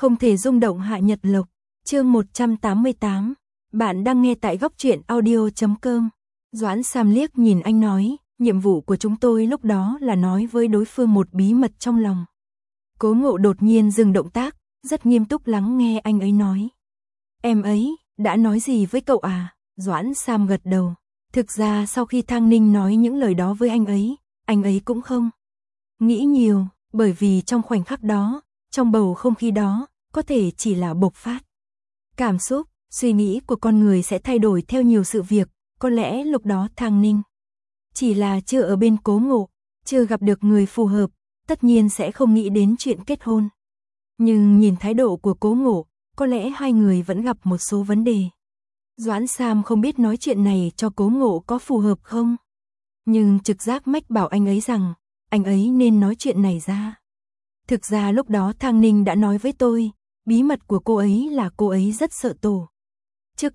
Không thể rung động Hạ Nhật Lộc. Chương 188. Bạn đang nghe tại góc truyện audio.com. Doãn Sam liếc nhìn anh nói, nhiệm vụ của chúng tôi lúc đó là nói với đối phương một bí mật trong lòng. Cố Ngộ đột nhiên dừng động tác, rất nghiêm túc lắng nghe anh ấy nói. Em ấy, đã nói gì với cậu à? Doãn Sam gật đầu. Thực ra sau khi Thang Ninh nói những lời đó với anh ấy cũng không nghĩ nhiều, bởi vì trong khoảnh khắc đó, trong bầu không khí đó, có thể chỉ là bộc phát. Cảm xúc, suy nghĩ của con người sẽ thay đổi theo nhiều sự việc, có lẽ lúc đó Thang Ninh chỉ là chưa ở bên Cố Ngộ, chưa gặp được người phù hợp, tất nhiên sẽ không nghĩ đến chuyện kết hôn. Nhưng nhìn thái độ của Cố Ngộ, có lẽ hai người vẫn gặp một số vấn đề. Doãn Sam không biết nói chuyện này cho Cố Ngộ có phù hợp không, nhưng trực giác mách bảo anh ấy rằng, anh ấy nên nói chuyện này ra. Thực ra lúc đó Thang Ninh đã nói với tôi, bí mật của cô ấy là cô ấy rất sợ tổ chức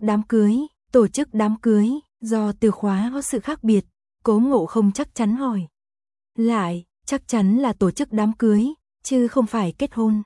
đám cưới, do từ khóa có sự khác biệt, Cố Ngộ không chắc chắn hỏi. Lại, chắc chắn là tổ chức đám cưới, chứ không phải kết hôn.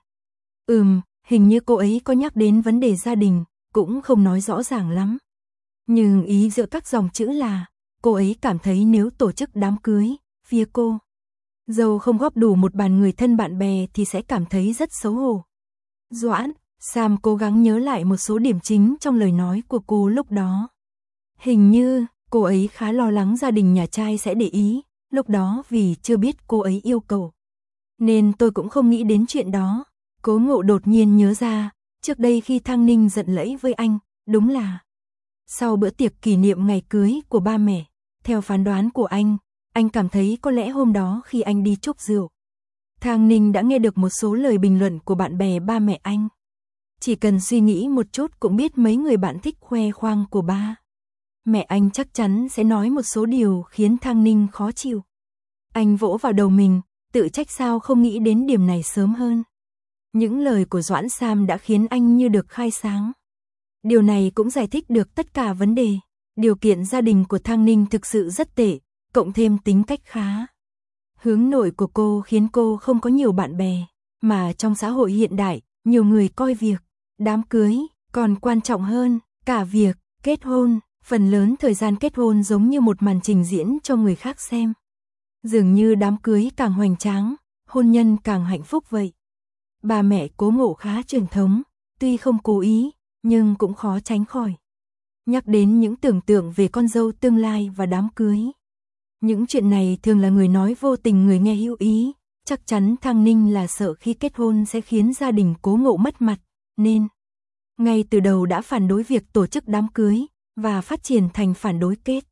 Hình như cô ấy có nhắc đến vấn đề gia đình, cũng không nói rõ ràng lắm. Nhưng ý giữa các dòng chữ là, cô ấy cảm thấy nếu tổ chức đám cưới, phía cô dâu không góp đủ một bàn người thân bạn bè thì sẽ cảm thấy rất xấu hổ. Doãn Sam cố gắng nhớ lại một số điểm chính trong lời nói của cô lúc đó. Hình như, cô ấy khá lo lắng gia đình nhà trai sẽ để ý, lúc đó vì chưa biết cô ấy yêu cầu. Nên tôi cũng không nghĩ đến chuyện đó. Cố Ngộ đột nhiên nhớ ra, trước đây khi Thang Ninh giận lẫy với anh, đúng là sau bữa tiệc kỷ niệm ngày cưới của ba mẹ. Theo phán đoán của anh cảm thấy có lẽ hôm đó khi anh đi chúc rượu, Thang Ninh đã nghe được một số lời bình luận của bạn bè ba mẹ anh. Chỉ cần suy nghĩ một chút cũng biết mấy người bạn thích khoe khoang của ba mẹ anh chắc chắn sẽ nói một số điều khiến Thang Ninh khó chịu. Anh vỗ vào đầu mình, tự trách sao không nghĩ đến điểm này sớm hơn. Những lời của Doãn Sam đã khiến anh như được khai sáng. Điều này cũng giải thích được tất cả vấn đề. Điều kiện gia đình của Thang Ninh thực sự rất tệ, cộng thêm tính cách khá hướng nội của cô khiến cô không có nhiều bạn bè, mà trong xã hội hiện đại, nhiều người coi việc đám cưới còn quan trọng hơn cả việc kết hôn. Phần lớn thời gian kết hôn giống như một màn trình diễn cho người khác xem. Dường như đám cưới càng hoành tráng, hôn nhân càng hạnh phúc vậy. Ba mẹ Cố Ngộ khá truyền thống, tuy không cố ý, nhưng cũng khó tránh khỏi nhắc đến những tưởng tượng về con dâu tương lai và đám cưới. Những chuyện này thường là người nói vô tình người nghe hữu ý. Chắc chắn Thang Ninh là sợ khi kết hôn sẽ khiến gia đình Cố Ngộ mất mặt, nên ngay từ đầu đã phản đối việc tổ chức đám cưới và phát triển thành phản đối kết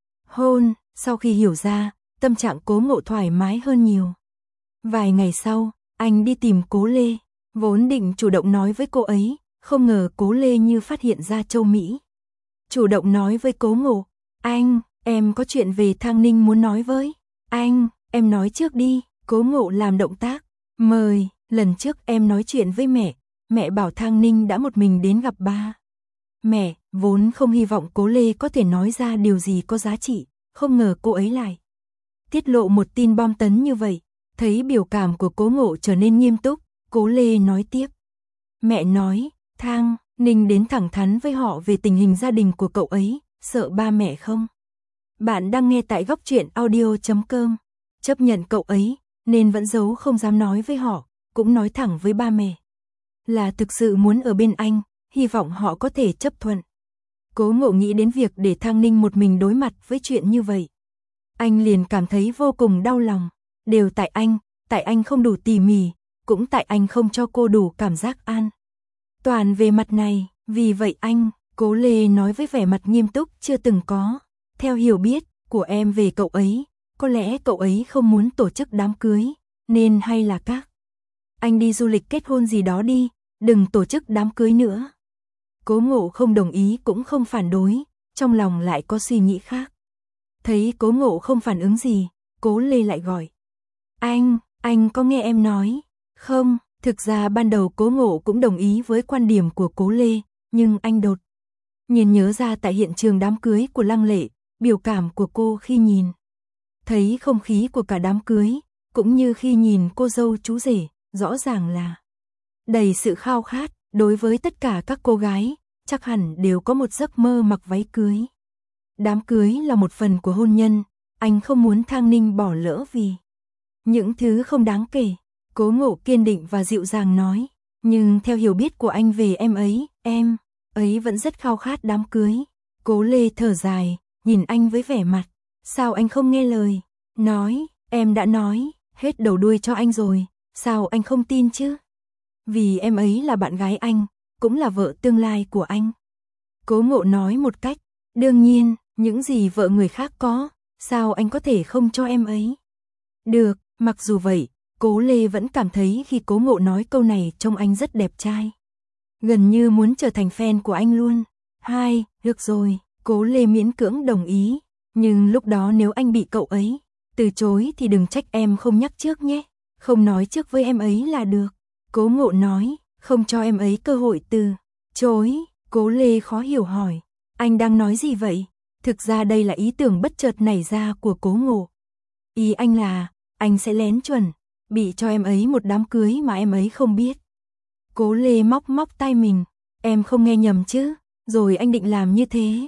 hôn. Sau khi hiểu ra, tâm trạng Cố Ngộ thoải mái hơn nhiều. Vài ngày sau, anh đi tìm Cố Lê, vốn định chủ động nói với cô ấy, không ngờ Cố Lê như phát hiện ra Châu Mỹ. Chủ động nói với Cố Ngộ, em có chuyện về Thang Ninh muốn nói với anh, em nói trước đi. Cố Ngộ làm động tác, mời. Lần trước em nói chuyện với mẹ bảo Thang Ninh đã một mình đến gặp ba mẹ, vốn không hy vọng Cố Lê có thể nói ra điều gì có giá trị, không ngờ cô ấy lại tiết lộ một tin bom tấn như vậy. Thấy biểu cảm của Cố Ngộ trở nên nghiêm túc, Cố Lê nói tiếp. Mẹ nói, Thang Ninh đến thẳng thắn với họ về tình hình gia đình của cậu ấy, sợ ba mẹ không? Bạn đang nghe tại góc truyện audio.com. Chấp nhận cậu ấy, nên vẫn giấu không dám nói với họ, cũng nói thẳng với ba mẹ là thực sự muốn ở bên anh, hy vọng họ có thể chấp thuận. Cố Ngộ nghĩ đến việc để Thang Ninh một mình đối mặt với chuyện như vậy. Anh liền cảm thấy vô cùng đau lòng. Đều tại anh không đủ tỉ mỉ, cũng tại anh không cho cô đủ cảm giác an toàn về mặt này. Vì vậy Cố Lê nói với vẻ mặt nghiêm túc chưa từng có. Theo hiểu biết của em về cậu ấy, có lẽ cậu ấy không muốn tổ chức đám cưới, nên hay là anh đi du lịch kết hôn gì đó đi, đừng tổ chức đám cưới nữa. Cố Ngộ không đồng ý cũng không phản đối, trong lòng lại có suy nghĩ khác. Thấy Cố Ngộ không phản ứng gì, Cố Lê lại gọi. Anh có nghe em nói không? Thực ra ban đầu Cố Ngộ cũng đồng ý với quan điểm của Cố Lê, nhưng anh đột nhiên nhớ ra tại hiện trường đám cưới của Lăng Lệ, biểu cảm của cô khi nhìn thấy không khí của cả đám cưới, cũng như khi nhìn cô dâu chú rể, rõ ràng là đầy sự khao khát, đối với tất cả các cô gái, chắc hẳn đều có một giấc mơ mặc váy cưới. Đám cưới là một phần của hôn nhân, anh không muốn Thang Ninh bỏ lỡ vì những thứ không đáng kể. Cố Ngộ kiên định và dịu dàng nói, nhưng theo hiểu biết của anh về em ấy vẫn rất khao khát đám cưới. Cố Lê thở dài, nhìn anh với vẻ mặt, sao anh không nghe lời, nói, em đã nói, hết đầu đuôi cho anh rồi, sao anh không tin chứ? Vì em ấy là bạn gái anh, cũng là vợ tương lai của anh. Cố Ngộ nói một cách, đương nhiên, những gì vợ người khác có, sao anh có thể không cho em ấy? Được, mặc dù vậy, Cố Lê vẫn cảm thấy khi Cố Ngộ nói câu này trông anh rất đẹp trai. Gần như muốn trở thành fan của anh luôn. Được rồi, Cố Lê miễn cưỡng đồng ý. Nhưng lúc đó nếu anh bị cậu ấy từ chối thì đừng trách em không nhắc trước nhé. Không nói trước với em ấy là được. Cố Ngộ nói, không cho em ấy cơ hội từ chối. Cố Lê khó hiểu hỏi, anh đang nói gì vậy? Thực ra đây là ý tưởng bất chợt nảy ra của Cố Ngộ. Ý anh là, anh sẽ lén chuẩn bị cho em ấy một đám cưới mà em ấy không biết. Cố Lê móc tai mình, em không nghe nhầm chứ, rồi anh định làm như thế.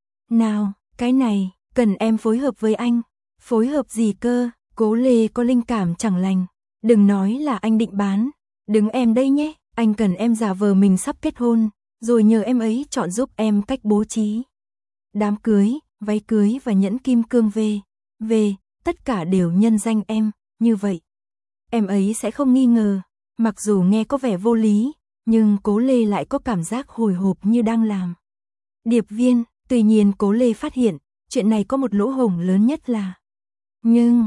Nào, cái này, cần em phối hợp với anh. Phối hợp gì cơ? Cố Lê có linh cảm chẳng lành. Đừng nói là anh định bán. Đứng em đây nhé, anh cần em giả vờ mình sắp kết hôn, rồi nhờ em ấy chọn giúp em cách bố trí. Đám cưới, váy cưới và nhẫn kim cương về, tất cả đều nhân danh em, như vậy. Em ấy sẽ không nghi ngờ, mặc dù nghe có vẻ vô lý, nhưng Cố Lê lại có cảm giác hồi hộp như đang làm điệp viên. Tuy nhiên Cố Lê phát hiện, chuyện này có một lỗ hổng lớn nhất là, nhưng,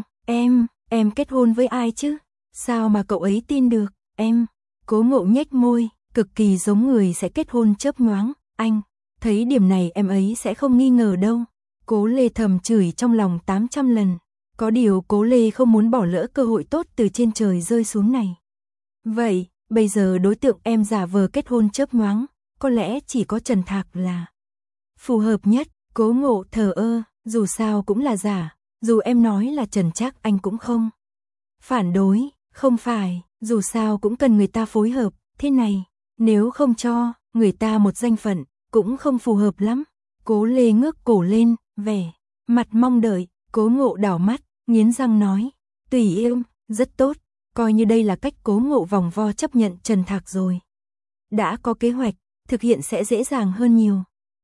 em kết hôn với ai chứ? Sao mà cậu ấy tin được, em? Cố Ngộ nhếch môi, cực kỳ giống người sẽ kết hôn chớp nhoáng, anh thấy điểm này em ấy sẽ không nghi ngờ đâu. Cố Lê thầm chửi trong lòng 800 lần. Có điều Cố Lê không muốn bỏ lỡ cơ hội tốt từ trên trời rơi xuống này. Vậy, bây giờ đối tượng em giả vờ kết hôn chớp nhoáng, có lẽ chỉ có Trần Thạc là phù hợp nhất. Cố Ngộ thờ ơ, dù sao cũng là giả, dù em nói là Trần Trác anh cũng không phản đối, không phải, dù sao cũng cần người ta phối hợp, thế này, nếu không cho người ta một danh phận, cũng không phù hợp lắm. Cố Lê ngước cổ lên, vẻ mặt mong đợi. Cố Ngộ đảo mắt, nghiến răng nói, tùy em, rất tốt, coi như đây là cách Cố Ngộ vòng vo chấp nhận Trần Thạc rồi. Đã có kế hoạch, thực hiện sẽ dễ dàng hơn nhiều.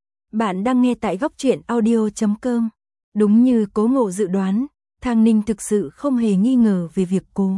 Bạn đang nghe tại góc truyện audio.com. Đúng như Cố Ngộ dự đoán, Thang Ninh thực sự không hề nghi ngờ về việc Cố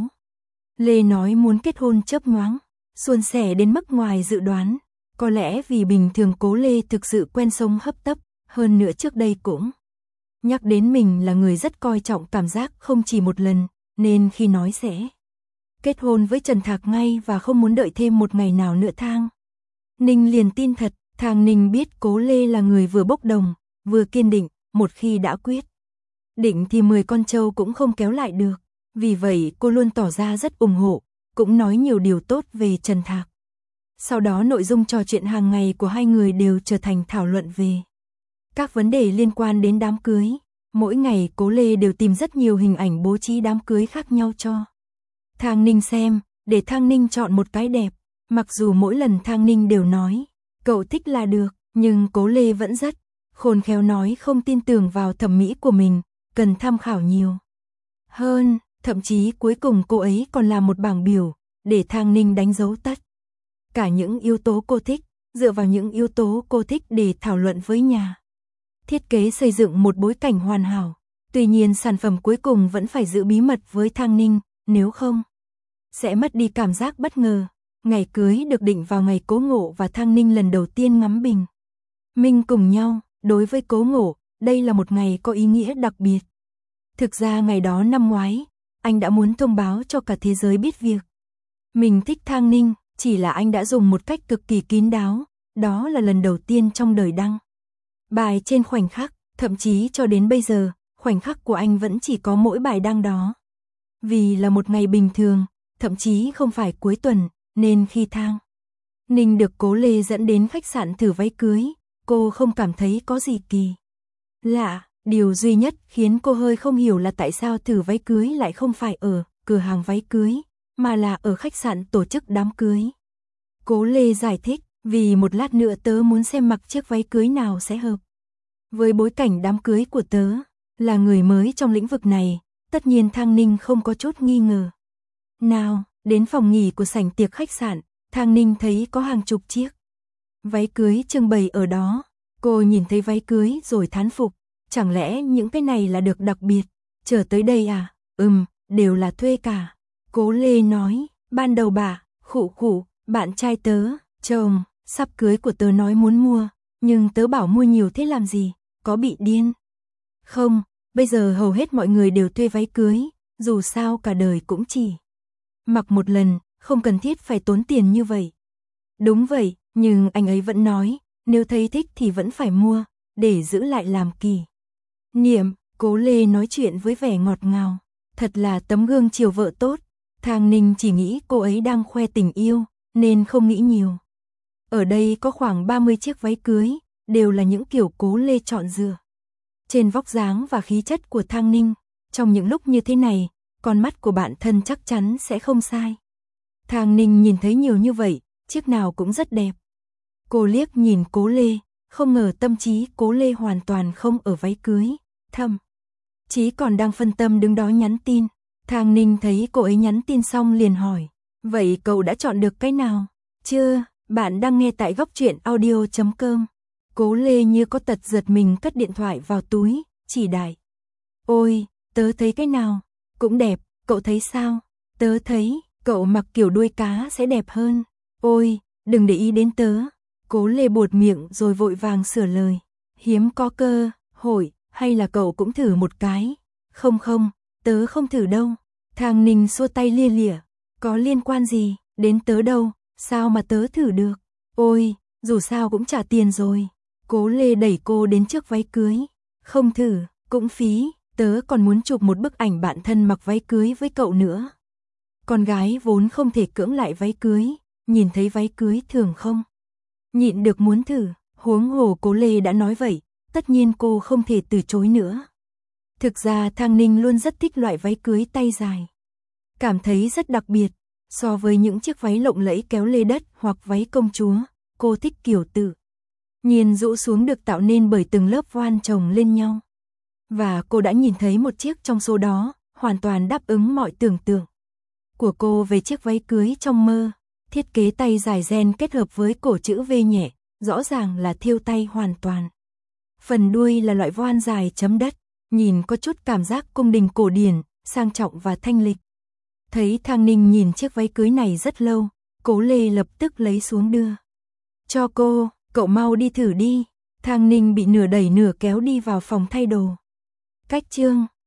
Lê nói muốn kết hôn chớp nhoáng, suôn sẻ đến mức ngoài dự đoán. Có lẽ vì bình thường Cố Lê thực sự quen sống hấp tấp, hơn nữa trước đây cũng nhắc đến mình là người rất coi trọng cảm giác không chỉ một lần, nên khi nói sẽ kết hôn với Trần Thạc ngay và không muốn đợi thêm một ngày nào nữa Thang Ninh liền tin thật. Thang Ninh biết Cố Lê là người vừa bốc đồng, vừa kiên định, một khi đã quyết định thì 10 con trâu cũng không kéo lại được. Vì vậy cô luôn tỏ ra rất ủng hộ, cũng nói nhiều điều tốt về Trần Thạc. Sau đó nội dung trò chuyện hàng ngày của hai người đều trở thành thảo luận về các vấn đề liên quan đến đám cưới. Mỗi ngày Cố Lê đều tìm rất nhiều hình ảnh bố trí đám cưới khác nhau cho Thang Ninh xem, để Thang Ninh chọn một cái đẹp. Mặc dù mỗi lần Thang Ninh đều nói, cậu thích là được, nhưng Cố Lê vẫn rất khôn khéo nói không tin tưởng vào thẩm mỹ của mình, cần tham khảo nhiều hơn. Thậm chí cuối cùng cô ấy còn làm một bảng biểu, để Thang Ninh đánh dấu tất cả những yếu tố cô thích, dựa vào những yếu tố cô thích để thảo luận với nhà thiết kế xây dựng một bối cảnh hoàn hảo. Tuy nhiên sản phẩm cuối cùng vẫn phải giữ bí mật với Thang Ninh, nếu không sẽ mất đi cảm giác bất ngờ. Ngày cưới được định vào ngày Cố Ngộ và Thang Ninh lần đầu tiên ngắm bình minh cùng nhau. Đối với Cố Ngộ, đây là một ngày có ý nghĩa đặc biệt. Thực ra ngày đó năm ngoái, anh đã muốn thông báo cho cả thế giới biết việc mình thích Thang Ninh, chỉ là anh đã dùng một cách cực kỳ kín đáo, đó là lần đầu tiên trong đời đăng bài trên khoảnh khắc, thậm chí cho đến bây giờ, khoảnh khắc của anh vẫn chỉ có mỗi bài đăng đó. Vì là một ngày bình thường, thậm chí không phải cuối tuần, nên khi Thang Ninh được Cố Lê dẫn đến khách sạn thử váy cưới, cô không cảm thấy có gì kỳ lạ. Điều duy nhất khiến cô hơi không hiểu là tại sao thử váy cưới lại không phải ở cửa hàng váy cưới, mà là ở khách sạn tổ chức đám cưới. Cố Lê giải thích, vì một lát nữa tớ muốn xem mặc chiếc váy cưới nào sẽ hợp. Với bối cảnh đám cưới của tớ, là người mới trong lĩnh vực này, tất nhiên Thang Ninh không có chút nghi ngờ. Nào, đến phòng nghỉ của sảnh tiệc khách sạn, Thang Ninh thấy có hàng chục chiếc váy cưới trưng bày ở đó. Cô nhìn thấy váy cưới rồi thán phục, chẳng lẽ những cái này là được đặc biệt, chờ tới đây à? Đều là thuê cả. Cố Lê nói, ban đầu bà, khụ, bạn trai tớ, chồng, sắp cưới của tớ nói muốn mua, nhưng tớ bảo mua nhiều thế làm gì, có bị điên? Không, bây giờ hầu hết mọi người đều thuê váy cưới, dù sao cả đời cũng chỉ mặc một lần, không cần thiết phải tốn tiền như vậy. Đúng vậy, nhưng anh ấy vẫn nói, nếu thấy thích thì vẫn phải mua, để giữ lại làm kỷ niệm. Cố Lê nói chuyện với vẻ ngọt ngào, thật là tấm gương chiều vợ tốt. Thang Ninh chỉ nghĩ cô ấy đang khoe tình yêu, nên không nghĩ nhiều. Ở đây có khoảng 30 chiếc váy cưới, đều là những kiểu Cố Lê chọn dựa trên vóc dáng và khí chất của Thang Ninh. Trong những lúc như thế này, con mắt của bạn thân chắc chắn sẽ không sai. Thang Ninh nhìn thấy nhiều như vậy, chiếc nào cũng rất đẹp. Cô liếc nhìn Cố Lê, không ngờ tâm trí Cố Lê hoàn toàn không ở váy cưới, thậm chí còn đang phân tâm đứng đó nhắn tin. Thang Ninh thấy cô ấy nhắn tin xong liền hỏi, vậy cậu đã chọn được cái nào? Chưa, bạn đang nghe tại góc truyện audio.com. Cố Lê như có tật giật mình cất điện thoại vào túi, chỉ đại. Ôi, tớ thấy cái nào? Cũng đẹp, cậu thấy sao? Tớ thấy, cậu mặc kiểu đuôi cá sẽ đẹp hơn. Ôi, đừng để ý đến tớ. Cố Lê buột miệng rồi vội vàng sửa lời. Hiếm có cơ hội, hay là cậu cũng thử một cái? Không, tớ không thử đâu. Thang Ninh xua tay lia lịa. Có liên quan gì, đến tớ đâu, sao mà tớ thử được? Ôi, dù sao cũng trả tiền rồi. Cố Lê đẩy cô đến trước váy cưới. Không thử, cũng phí, tớ còn muốn chụp một bức ảnh bạn thân mặc váy cưới với cậu nữa. Con gái vốn không thể cưỡng lại váy cưới, nhìn thấy váy cưới thường không nhịn được muốn thử, huống hồ Cố Lê đã nói vậy, tất nhiên cô không thể từ chối nữa. Thực ra Thang Ninh luôn rất thích loại váy cưới tay dài. Cảm thấy rất đặc biệt, so với những chiếc váy lộng lẫy kéo lê đất hoặc váy công chúa, cô thích kiểu tự nhiên rũ xuống được tạo nên bởi từng lớp voan chồng lên nhau. Và cô đã nhìn thấy một chiếc trong số đó, hoàn toàn đáp ứng mọi tưởng tượng của cô về chiếc váy cưới trong mơ. Thiết kế tay dài ren kết hợp với cổ chữ V nhẹ, rõ ràng là thêu tay hoàn toàn. Phần đuôi là loại voan dài chấm đất, nhìn có chút cảm giác cung đình cổ điển, sang trọng và thanh lịch. Thấy Thang Ninh nhìn chiếc váy cưới này rất lâu, Cố Lê lập tức lấy xuống đưa cho cô, cậu mau đi thử đi. Thang Ninh bị nửa đẩy nửa kéo đi vào phòng thay đồ. Cách chương